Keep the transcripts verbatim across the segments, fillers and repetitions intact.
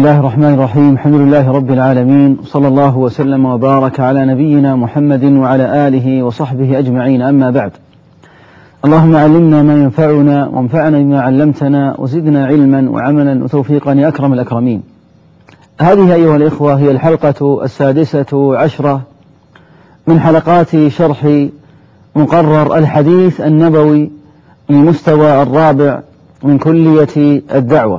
الله الرحمن الرحيم. الحمد لله رب العالمين، صلى الله وسلم وبارك على نبينا محمد وعلى آله وصحبه أجمعين، أما بعد. اللهم علمنا ما ينفعنا وانفعنا بما علمتنا وزدنا علما وعملا وتوفيقا يا أكرم الأكرمين. هذه أيها الإخوة هي الحلقة السادسة عشرة من حلقات شرح مقرر الحديث النبوي المستوى الرابع من كلية الدعوة.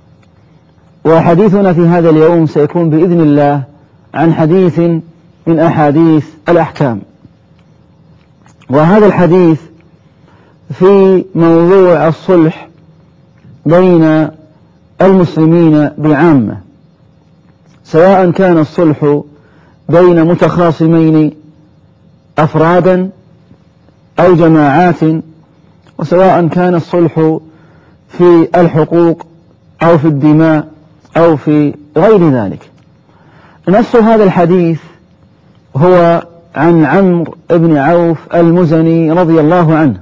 وحديثنا في هذا اليوم سيكون بإذن الله عن حديث من أحاديث الأحكام، وهذا الحديث في موضوع الصلح بين المسلمين بعامة، سواء كان الصلح بين متخاصمين أفرادا أو جماعات، وسواء كان الصلح في الحقوق أو في الدماء أو في غير ذلك. نص هذا الحديث هو عن عمرو بن عوف المزني رضي الله عنه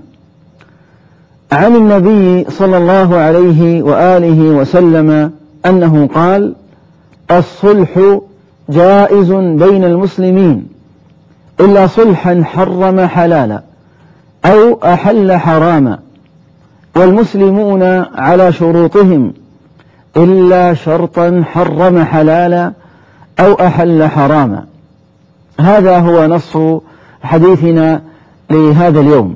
عن النبي صلى الله عليه وآله وسلم أنه قال: الصلح جائز بين المسلمين إلا صلحا حرم حلالا أو أحل حراما، والمسلمون على شروطهم إلا شرطا حرم حلالا أو أحل حراما. هذا هو نص حديثنا لهذا اليوم.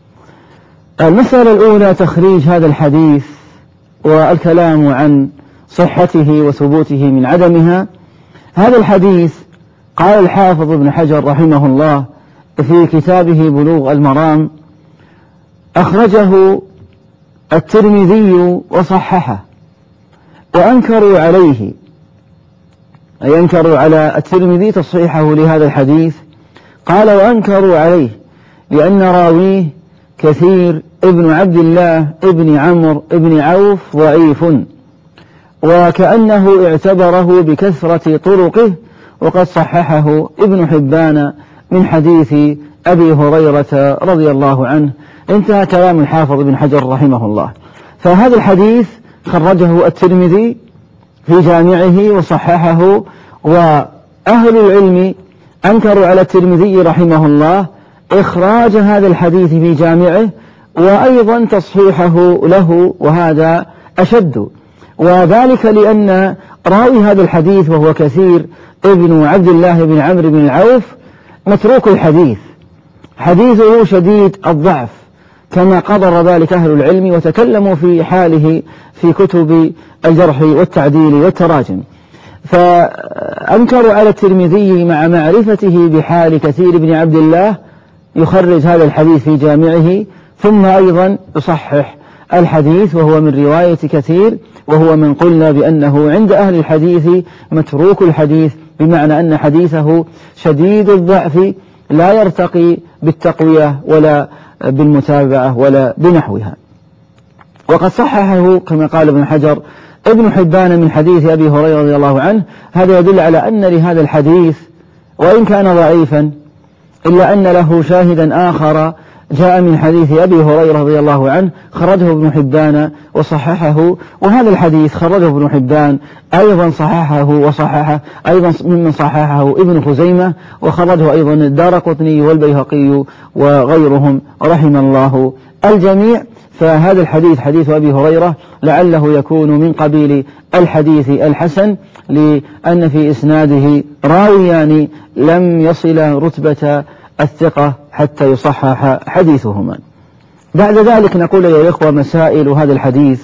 المسألة الأولى تخريج هذا الحديث والكلام عن صحته وثبوته من عدمها. هذا الحديث قال الحافظ ابن حجر رحمه الله في كتابه بلوغ المرام: أخرجه الترمذي وصححه، وأنكروا عليه، أي أنكروا على الترمذي تصحيحه لهذا الحديث. قال: وأنكروا عليه لأن راويه كثير ابن عبد الله ابن عمرو ابن عوف ضعيف، وكأنه اعتبره بكثرة طرقه، وقد صححه ابن حبان من حديث أبي هريرة رضي الله عنه. انتهى كلام الحافظ ابن حجر رحمه الله. فهذا الحديث خرجه الترمذي في جامعه وصححه، وأهل العلم أنكروا على الترمذي رحمه الله إخراج هذا الحديث في جامعه وأيضا تصحيحه له، وهذا أشد، وذلك لأن راوي هذا الحديث وهو كثير ابن عبد الله بن عمرو بن العوف متروك الحديث، حديثه شديد الضعف كما قرر ذلك أهل العلم وتكلموا في حاله في كتب الجرح والتعديل والتراجم. فأنكروا على الترمذي مع معرفته بحال كثير بن عبد الله يخرج هذا الحديث في جامعه، ثم أيضا يصحح الحديث وهو من رواية كثير، وهو من قلنا بأنه عند أهل الحديث متروك الحديث، بمعنى أن حديثه شديد الضعف لا يرتقي بالتقوية ولا بالمتابعة ولا بنحوها. وقد صححه كما قال ابن حجر ابن حبان من حديث أبي هريرة رضي الله عنه. هذا يدل على أن لهذا الحديث وإن كان ضعيفا إلا أن له شاهدا آخر جاء من حديث أبي هريرة رضي الله عنه، خرجه ابن حبان وصححه. وهذا الحديث خرجه ابن حبان أيضا صححه وصححه أيضا ممن صححه ابن خزيمة، وخرجه أيضا الدارقطني والبيهقي وغيرهم رحم الله الجميع. فهذا الحديث حديث أبي هريرة لعله يكون من قبيل الحديث الحسن، لأن في إسناده راويان لم يصل رتبة الثقة حتى يصحح حديثهما. بعد ذلك نقول يا إخوة مسائل هذا الحديث.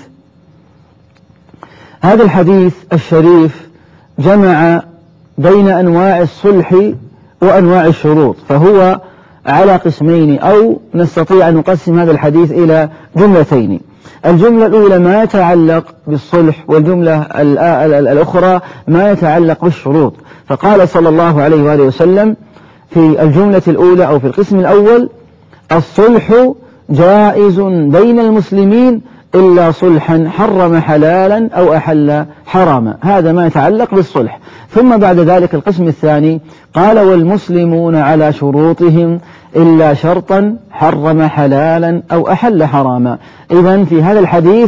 هذا الحديث الشريف جمع بين أنواع الصلح وأنواع الشروط، فهو على قسمين، أو نستطيع أن نقسم هذا الحديث إلى جملتين. الجملة الأولى ما يتعلق بالصلح، والجملة الأخرى ما يتعلق بالشروط. فقال صلى الله عليه وآله وسلم في الجملة الأولى أو في القسم الأول: الصلح جائز بين المسلمين إلا صلحا حرم حلالا أو أحل حراما. هذا ما يتعلق بالصلح. ثم بعد ذلك القسم الثاني قال: والمسلمون على شروطهم إلا شرطا حرم حلالا أو أحل حراما. إذن في هذا الحديث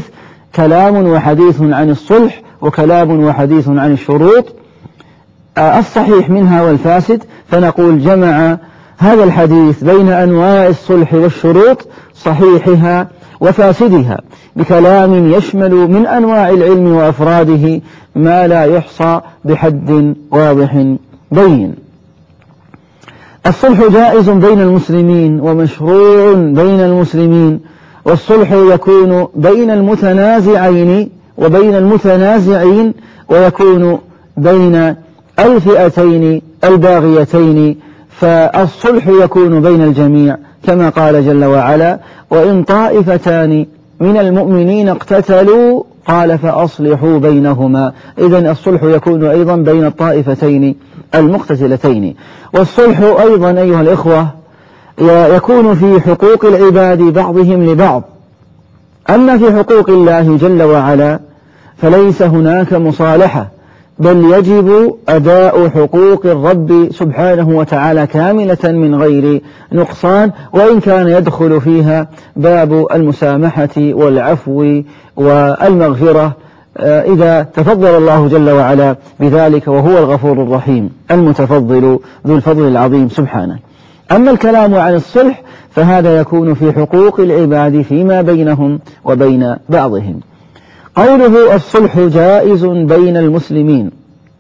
كلام وحديث عن الصلح وكلام وحديث عن الشروط الصحيح منها والفاسد، فنقول جمع هذا الحديث بين أنواع الصلح والشروط صحيحها وفاسدها بكلام يشمل من أنواع العلم وأفراده ما لا يحصى بحد واضح بين. الصلح جائز بين المسلمين ومشروع بين المسلمين، والصلح يكون بين المتنازعين وبين المتنازعين، ويكون بين الفئتين الباغيتين، فالصلح يكون بين الجميع كما قال جل وعلا: وإن طائفتان من المؤمنين اقتتلوا قال فأصلحوا بينهما. إذن الصلح يكون أيضا بين الطائفتين المقتتلتين. والصلح أيضا أيها الإخوة يكون في حقوق العباد بعضهم لبعض. أما في حقوق الله جل وعلا فليس هناك مصالحة، بل يجب أداء حقوق الرب سبحانه وتعالى كاملة من غير نقصان، وإن كان يدخل فيها باب المسامحة والعفو والمغفرة إذا تفضل الله جل وعلا بذلك، وهو الغفور الرحيم المتفضل ذو الفضل العظيم سبحانه. أما الكلام عن الصلح فهذا يكون في حقوق العباد فيما بينهم وبين بعضهم. قوله الصلح جائز بين المسلمين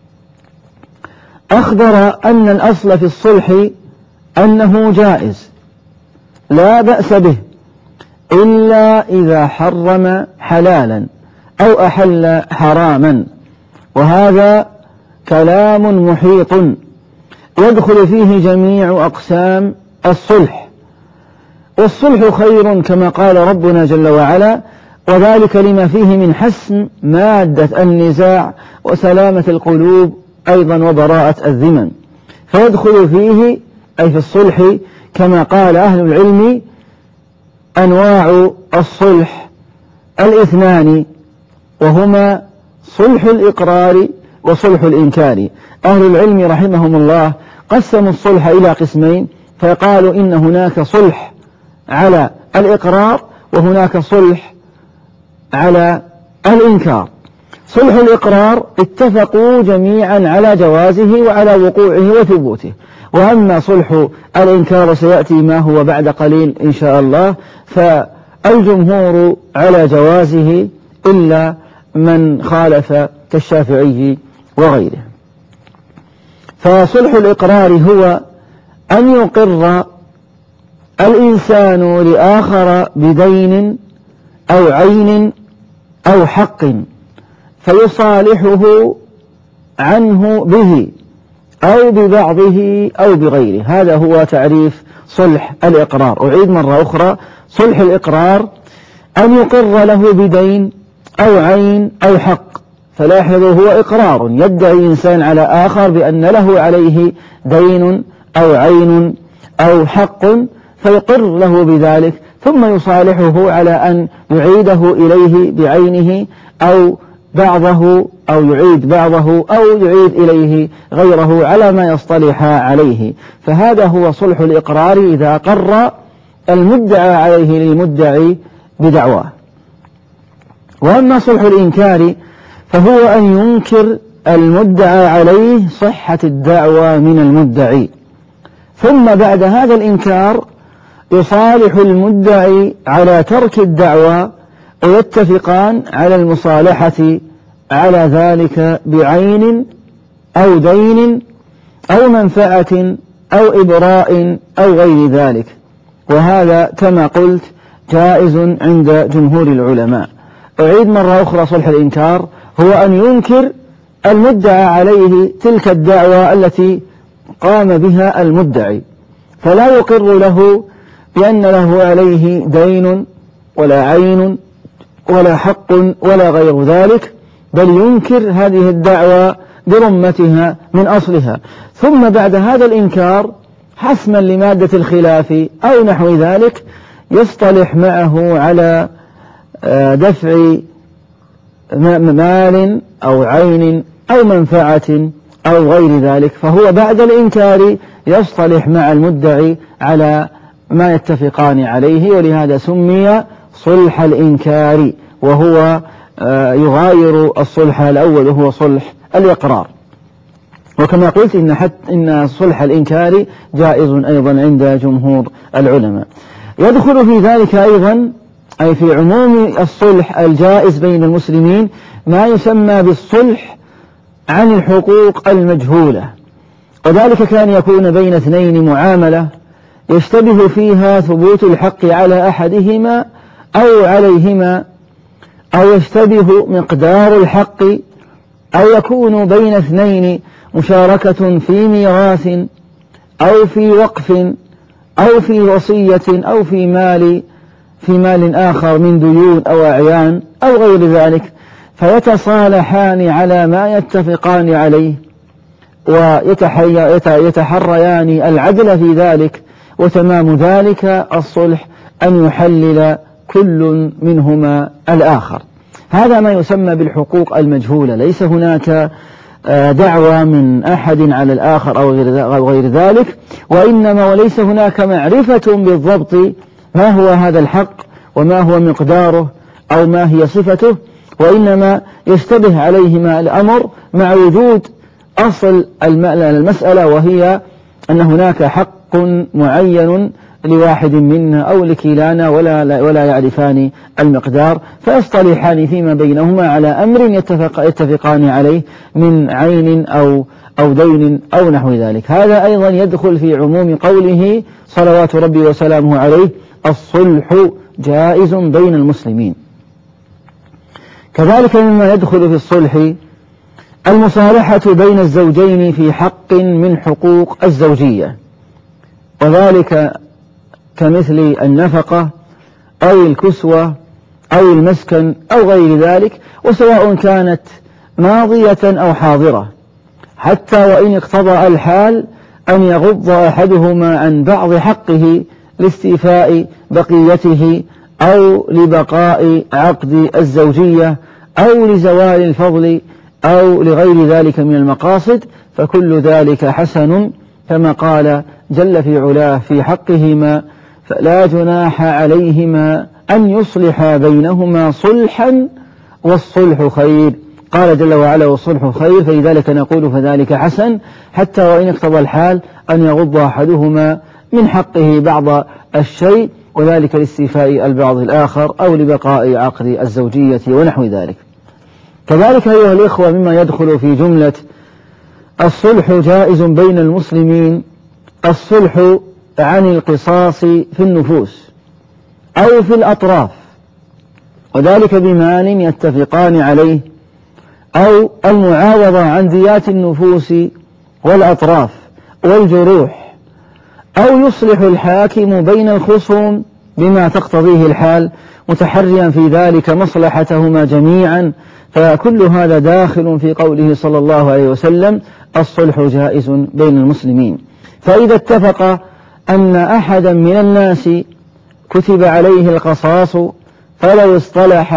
أخبر أن الأصل في الصلح أنه جائز لا بأس به إلا إذا حرم حلالا أو أحل حراما، وهذا كلام محيط يدخل فيه جميع أقسام الصلح. والصلح خير كما قال ربنا جل وعلا: وذلك لما فيه من حسم مادة النزاع وسلامة القلوب أيضا وبراءة الذمم. فيدخل فيه أي في الصلح كما قال أهل العلم أنواع الصلح الاثنان، وهما صلح الإقرار وصلح الإنكار. أهل العلم رحمهم الله قسموا الصلح إلى قسمين، فقالوا إن هناك صلح على الإقرار وهناك صلح على الإنكار. صلح الإقرار اتفقوا جميعا على جوازه وعلى وقوعه وثبوته، وأما صلح الإنكار سيأتي ما هو بعد قليل إن شاء الله، فالجمهور على جوازه إلا من خالف كالشافعي وغيره. فصلح الإقرار هو أن يقر الإنسان لآخر بدين أو عين أو حق فيصالحه عنه به أو ببعضه أو بغيره. هذا هو تعريف صلح الإقرار. أعيد مرة أخرى: صلح الإقرار أن يقر له بدين أو عين أو حق. فلاحظ هو إقرار يدعي إنسان على آخر بأن له عليه دين أو عين أو حق، فيقر له بذلك ثم يصالحه على أن يعيده إليه بعينه أو بعضه أو يعيد بعضه أو يعيد إليه غيره على ما يصطلح عليه. فهذا هو صلح الإقرار إذا قر المدعى عليه للمدعي بدعواه. وأما صلح الإنكار فهو أن ينكر المدعى عليه صحة الدعوى من المدعي، ثم بعد هذا الإنكار يصالح المدعي على ترك الدعوى، ويتفقان على المصالحة على ذلك بعين أو دين أو منفعة أو إبراء أو غير ذلك. وهذا كما قلت جائز عند جمهور العلماء. أعيد مرة أخرى: صلح الإنكار هو أن ينكر المدعى عليه تلك الدعوى التي قام بها المدعي، فلا يقر له بأن له عليه دين ولا عين ولا حق ولا غير ذلك، بل ينكر هذه الدعوى برمتها من أصلها. ثم بعد هذا الإنكار حسما لمادة الخلاف أو نحو ذلك يصطلح معه على دفع مال أو عين أو منفعة أو غير ذلك. فهو بعد الإنكار يصطلح مع المدعي على ما يتفقان عليه، ولهذا سمي صلح الإنكار، وهو يغاير الصلح الأول وهو صلح الإقرار. وكما قلت إن, حتى إن صلح الإنكار جائز أيضا عند جمهور العلماء. يدخل في ذلك أيضا أي في عموم الصلح الجائز بين المسلمين ما يسمى بالصلح عن الحقوق المجهولة، وذلك كان يكون بين اثنين معاملة يشتبه فيها ثبوت الحق على أحدهما أو عليهما، أو يشتبه مقدار الحق، أو يكون بين اثنين مشاركة في ميراث أو في وقف أو في وصية أو في مال في مال آخر من ديون أو أعيان أو غير ذلك، فيتصالحان على ما يتفقان عليه ويتحريان العدل في ذلك، وتمام ذلك الصلح أن يحلل كل منهما الآخر. هذا ما يسمى بالحقوق المجهولة، ليس هناك دعوة من أحد على الآخر أو غير ذلك، وإنما وليس هناك معرفة بالضبط ما هو هذا الحق وما هو مقداره أو ما هي صفته، وإنما يشتبه عليهما الأمر مع وجود أصل المسألة، وهي أن هناك حق معين لواحد منا أو لكلانا ولا, ولا يعرفان المقدار، فيصطلحان فيما بينهما على أمر يتفق يتفقان عليه من عين أو, أو دين أو نحو ذلك. هذا أيضا يدخل في عموم قوله صلوات ربي وسلامه عليه: الصلح جائز بين المسلمين. كذلك مما يدخل في الصلح المصالحة بين الزوجين في حق من حقوق الزوجية، وذلك كمثل النفقة أو الكسوة أو المسكن أو غير ذلك، وسواء كانت ماضية أو حاضرة، حتى وإن اقتضى الحال أن يغض أحدهما عن بعض حقه لاستيفاء بقيته أو لبقاء عقد الزوجية أو لزوال الفضل أو لغير ذلك من المقاصد، فكل ذلك حسن، كما قال جل في علاه في حقهما: فلا جناح عليهما أن يصلحا بينهما صلحا والصلح خير. قال جل وعلا: والصلح خير، فلذلك نقول فذلك حسن، حتى وإن اقتضى الحال أن يغض أحدهما من حقه بعض الشيء، وذلك لاستيفاء البعض الآخر أو لبقاء عقد الزوجية ونحو ذلك. كذلك أيها الإخوة مما يدخل في جملة الصلح جائز بين المسلمين الصلح عن القصاص في النفوس أو في الأطراف، وذلك بمال يتفقان عليه، أو المعاوضة عن ديات النفوس والأطراف والجروح، أو يصلح الحاكم بين الخصوم بما تقتضيه الحال متحريا في ذلك مصلحتهما جميعا، فكل هذا داخل في قوله صلى الله عليه وسلم: الصلح جائز بين المسلمين. فإذا اتفق أن أحدا من الناس كتب عليه القصاص، فلو اصطلح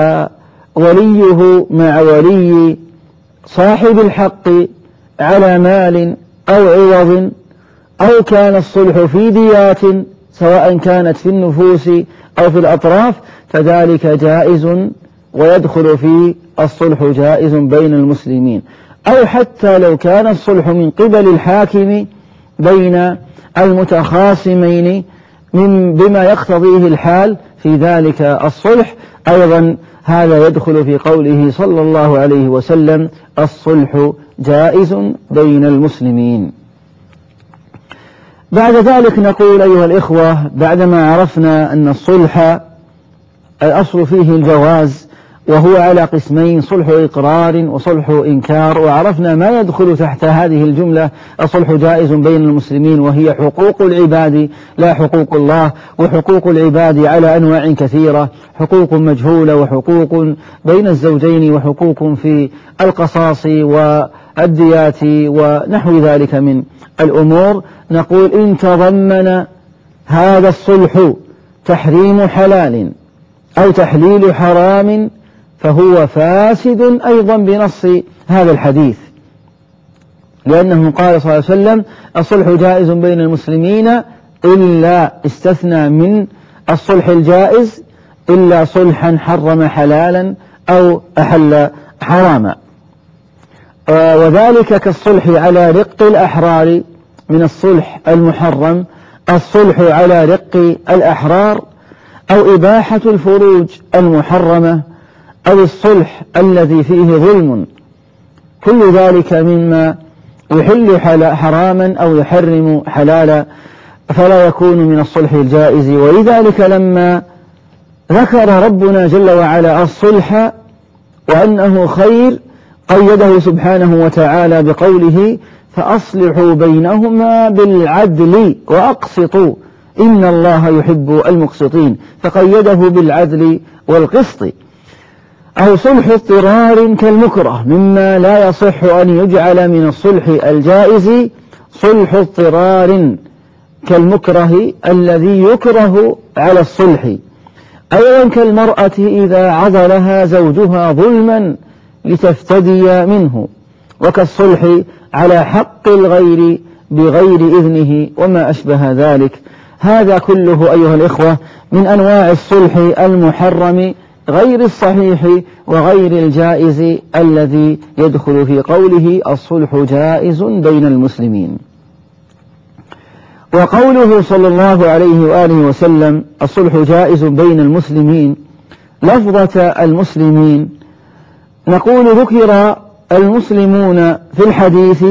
وليه مع ولي صاحب الحق على مال أو عوض، أو كان الصلح في ديات سواء كانت في النفوس أو في الأطراف، فذلك جائز ويدخل في الصلح جائز بين المسلمين. أو حتى لو كان الصلح من قبل الحاكم بين المتخاصمين من بما يقتضيه الحال في ذلك الصلح، أيضا هذا يدخل في قوله صلى الله عليه وسلم: الصلح جائز بين المسلمين. بعد ذلك نقول أيها الإخوة، بعدما عرفنا أن الصلح الأصل فيه الجواز وهو على قسمين: صلح إقرار وصلح إنكار، وعرفنا ما يدخل تحت هذه الجملة: الصلح جائز بين المسلمين، وهي حقوق العباد لا حقوق الله، وحقوق العباد على أنواع كثيرة: حقوق مجهولة، وحقوق بين الزوجين، وحقوق في القصاص والديات ونحو ذلك من الأمور. نقول: إن تضمن هذا الصلح تحريم حلال أو تحليل حرام فهو فاسد أيضا بنص هذا الحديث، لأنه قال صلى الله عليه وسلم: الصلح جائز بين المسلمين، إلا استثنى من الصلح الجائز إلا صلحا حرم حلالا أو أحل حراما. وذلك كالصلح على رق الأحرار من الصلح المحرم، الصلح على رق الأحرار، أو إباحة الفروج المحرمة، أو الصلح الذي فيه ظلم، كل ذلك مما يحل حراما أو يحرم حلالا، فلا يكون من الصلح الجائز. ولذلك لما ذكر ربنا جل وعلا الصلح وأنه خير قيده سبحانه وتعالى بقوله فأصلحوا بينهما بالعدل وأقسطوا إن الله يحب المقسطين، فقيده بالعدل والقسط. أو صلح اضطرار كالمكره، مما لا يصح أن يجعل من الصلح الجائز صلح اضطرار كالمكره الذي يكره على الصلح. أيضا كالمرأة إذا عضلها زوجها ظلما لتفتدي منه، وكالصلح على حق الغير بغير إذنه وما أشبه ذلك. هذا كله أيها الإخوة من أنواع الصلح المحرم غير الصحيح وغير الجائز الذي يدخل في قوله الصلح جائز بين المسلمين. وقوله صلى الله عليه وآله وسلم الصلح جائز بين المسلمين، لفظة المسلمين نقول ذكر المسلمون في الحديث،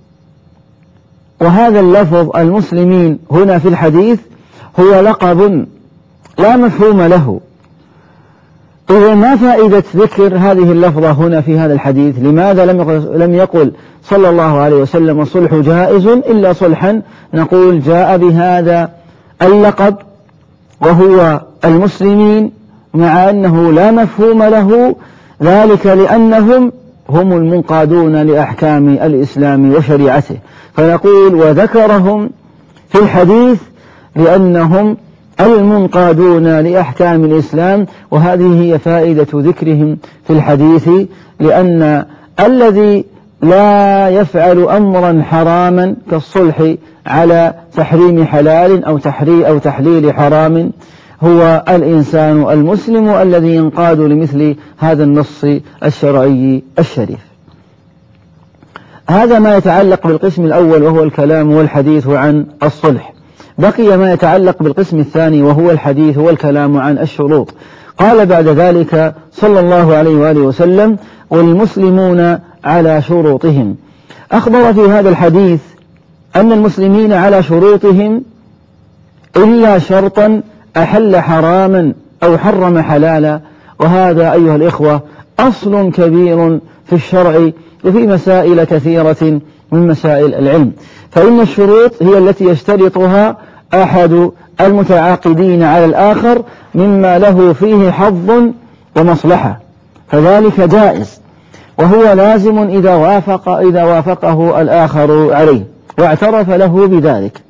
وهذا اللفظ المسلمين هنا في الحديث هو لقب لا مفهوم له. إذا ما فائدة ذكر هذه اللفظة هنا في هذا الحديث؟ لماذا لم يقل, لم يقل صلى الله عليه وسلم الصلح جائز إلا صلحا؟ نقول جاء بهذا اللقب وهو المسلمين مع أنه لا مفهوم له، ذلك لأنهم هم المنقادون لأحكام الإسلام وشريعته، فنقول وذكرهم في الحديث لأنهم المنقادون لأحكام الإسلام. وهذه هي فائدة ذكرهم في الحديث، لأن الذي لا يفعل أمرا حراما كالصلح على تحريم حلال أو تحريم أو تحليل حرام هو الإنسان المسلم الذي ينقاد لمثل هذا النص الشرعي الشريف. هذا ما يتعلق بالقسم الأول وهو الكلام والحديث عن الصلح. بقي ما يتعلق بالقسم الثاني وهو الحديث والكلام عن الشروط. قال بعد ذلك صلى الله عليه وآله وسلم والمسلمون على شروطهم. أخبر في هذا الحديث أن المسلمين على شروطهم إلا شرطا أحل حراما أو حرم حلالا، وهذا أيها الإخوة أصل كبير في الشرع وفي مسائل كثيرة من مسائل العلم. فإن الشروط هي التي يشترطها أحد المتعاقدين على الآخر مما له فيه حظ ومصلحة، فذلك جائز وهو لازم إذا وافق إذا وافقه الآخر عليه واعترف له بذلك.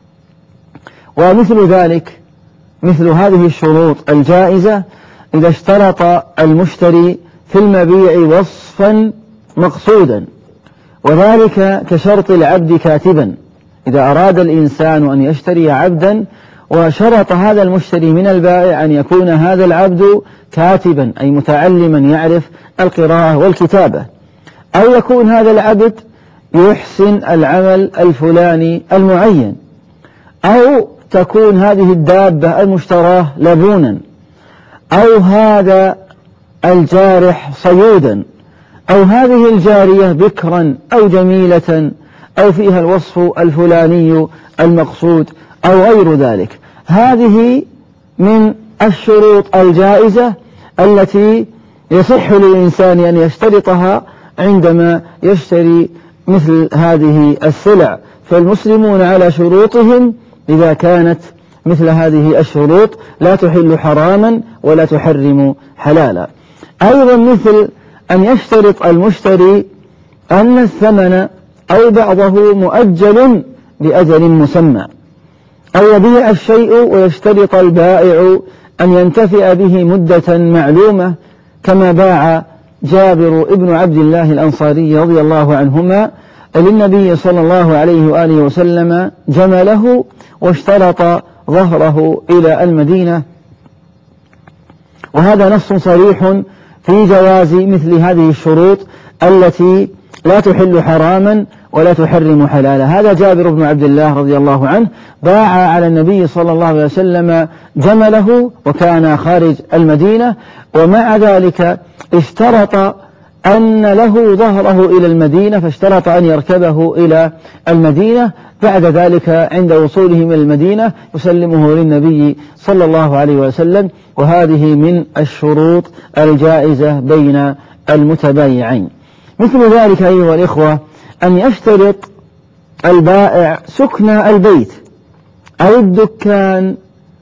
ومثل ذلك مثل هذه الشروط الجائزة إذا اشترط المشتري في المبيع وصفا مقصودا، وذلك كشرط العبد كاتبا. إذا أراد الإنسان أن يشتري عبدا وشرط هذا المشتري من البائع أن يكون هذا العبد كاتبا أي متعلما يعرف القراءة والكتابة، أو يكون هذا العبد يحسن العمل الفلاني المعين، أو تكون هذه الدابة المشتراه لبونا، أو هذا الجارح صيودا، أو هذه الجارية بكرا أو جميلة، أو فيها الوصف الفلاني المقصود أو غير ذلك. هذه من الشروط الجائزة التي يصح للإنسان أن يشترطها عندما يشتري مثل هذه السلع. فالمسلمون على شروطهم إذا كانت مثل هذه الشروط لا تحل حراما ولا تحرم حلالا. أيضا مثل أن يشترط المشتري أن الثمن أو بعضه مؤجل لأجل مسمى، أو يبيع الشيء ويشترط البائع أن ينتفع به مدة معلومة، كما باع جابر ابن عبد الله الأنصاري رضي الله عنهما للنبي صلى الله عليه وآله وسلم جمله واشترط ظهره إلى المدينة. وهذا نص صريح في جواز مثل هذه الشروط التي لا تحل حراما ولا تحرم حلالا. هذا جابر بن عبد الله رضي الله عنه باع على النبي صلى الله عليه وسلم جمله وكان خارج المدينة، ومع ذلك اشترط أن له ظهره إلى المدينة، فاشترط أن يركبه إلى المدينة، بعد ذلك عند وصوله من المدينة يسلمه للنبي صلى الله عليه وسلم. وهذه من الشروط الجائزة بين المتبايعين. مثل ذلك أيها الإخوة أن يشترط البائع سكن البيت أو الدكان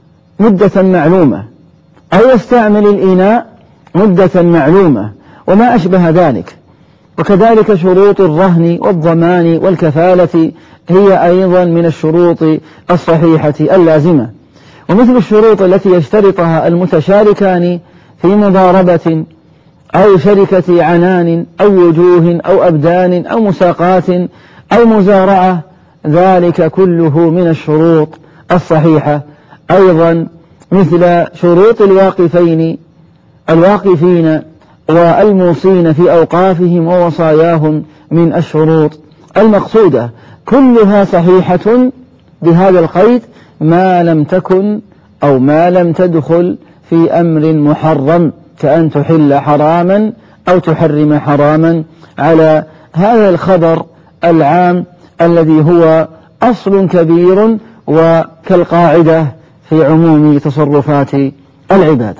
مدة معلومة، أو يستعمل الإناء مدة معلومة وما أشبه ذلك. وكذلك شروط الرهن والضمان والكفالة هي أيضا من الشروط الصحيحة اللازمة. ومثل الشروط التي يشترطها المتشاركان في مضاربة أو شركة عنان أو وجوه أو أبدان أو مساقات أو مزارعة، ذلك كله من الشروط الصحيحة. أيضا مثل شروط الواقفين الواقفين والموصين في أوقافهم ووصاياهم من الشروط المقصودة، كلها صحيحة بهذا القيد ما لم تكن أو ما لم تدخل في أمر محرم، كأن تحل حراما أو تحرم حراما، على هذا الخبر العام الذي هو أصل كبير وكالقاعدة في عموم تصرفات العباد.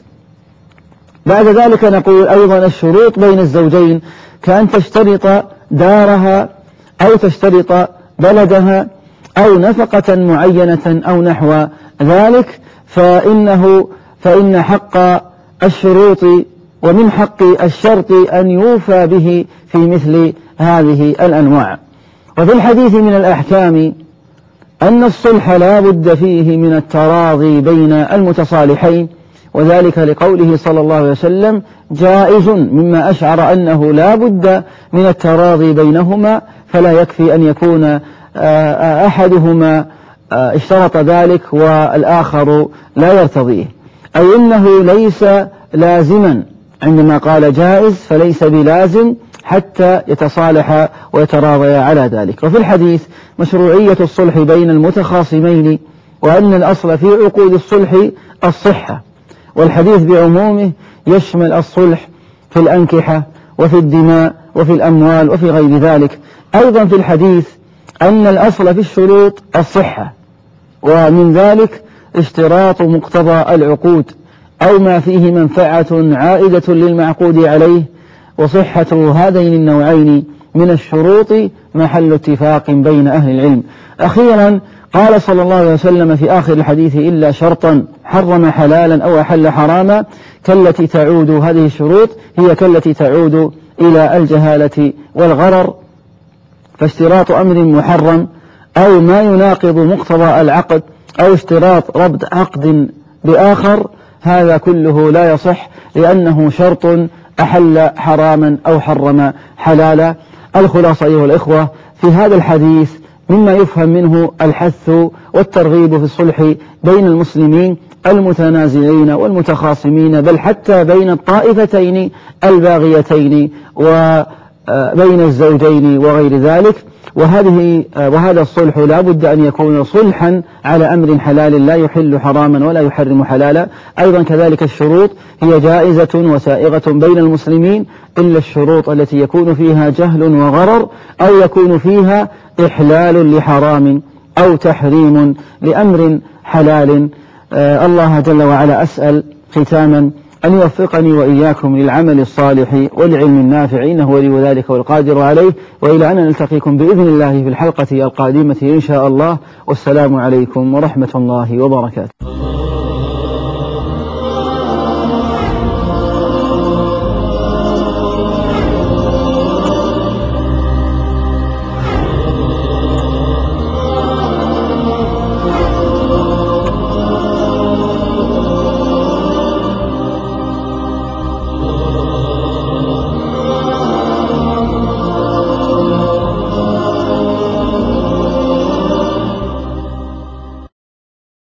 بعد ذلك نقول أيضا الشروط بين الزوجين، كأن تشترط دارها أو تشترط بلدها أو نفقة معينة أو نحو ذلك، فإنه فإن حق الشروط ومن حق الشرط أن يوفى به في مثل هذه الأنواع. وفي الحديث من الأحكام أن الصلح لا بد فيه من التراضي بين المتصالحين، وذلك لقوله صلى الله عليه وسلم جائز، مما أشعر أنه لا بد من التراضي بينهما، فلا يكفي أن يكون أحدهما اشترط ذلك والآخر لا يرتضيه، أي إنه ليس لازما. عندما قال جائز فليس بلازم حتى يتصالح ويتراضي على ذلك. وفي الحديث مشروعية الصلح بين المتخاصمين، وأن الأصل في عقود الصلح الصحة، والحديث بعمومه يشمل الصلح في الأنكحة وفي الدماء وفي الأموال وفي غير ذلك. أيضا في الحديث أن الأصل في الشروط الصحة، ومن ذلك اشتراط مقتضى العقود أو ما فيه منفعة عائدة للمعقود عليه، وصحة هذين النوعين من الشروط محل اتفاق بين أهل العلم. أخيرا قال صلى الله عليه وسلم في آخر الحديث إلا شرطا حرم حلالا أو أحل حراما كالتي تعود، هذه الشروط هي كالتي تعود إلى الجهالة والغرر. فاشتراط أمر محرم أو ما يناقض مقتضى العقد أو اشتراط ربط عقد بآخر، هذا كله لا يصح، لأنه شرط أحل حراما أو حرم حلالا. الخلاصة أيها الإخوة في هذا الحديث مما يفهم منه الحث والترغيب في الصلح بين المسلمين المتنازعين والمتخاصمين، بل حتى بين الطائفتين الباغيتين وبين الزوجين وغير ذلك. وهذه وهذا الصلح لا بد أن يكون صلحا على أمر حلال لا يحل حراما ولا يحرم حلالا. أيضا كذلك الشروط هي جائزة وسائغة بين المسلمين، إلا الشروط التي يكون فيها جهل وغرر أو يكون فيها إحلال لحرام أو تحريم لأمر حلال. آه الله جل وعلا أسأل ختاما أن يوفقني وإياكم للعمل الصالح والعلم النافع، إنه ولي ذلك والقادر عليه. وإلى أن نلتقيكم بإذن الله في الحلقة القادمة إن شاء الله، والسلام عليكم ورحمة الله وبركاته.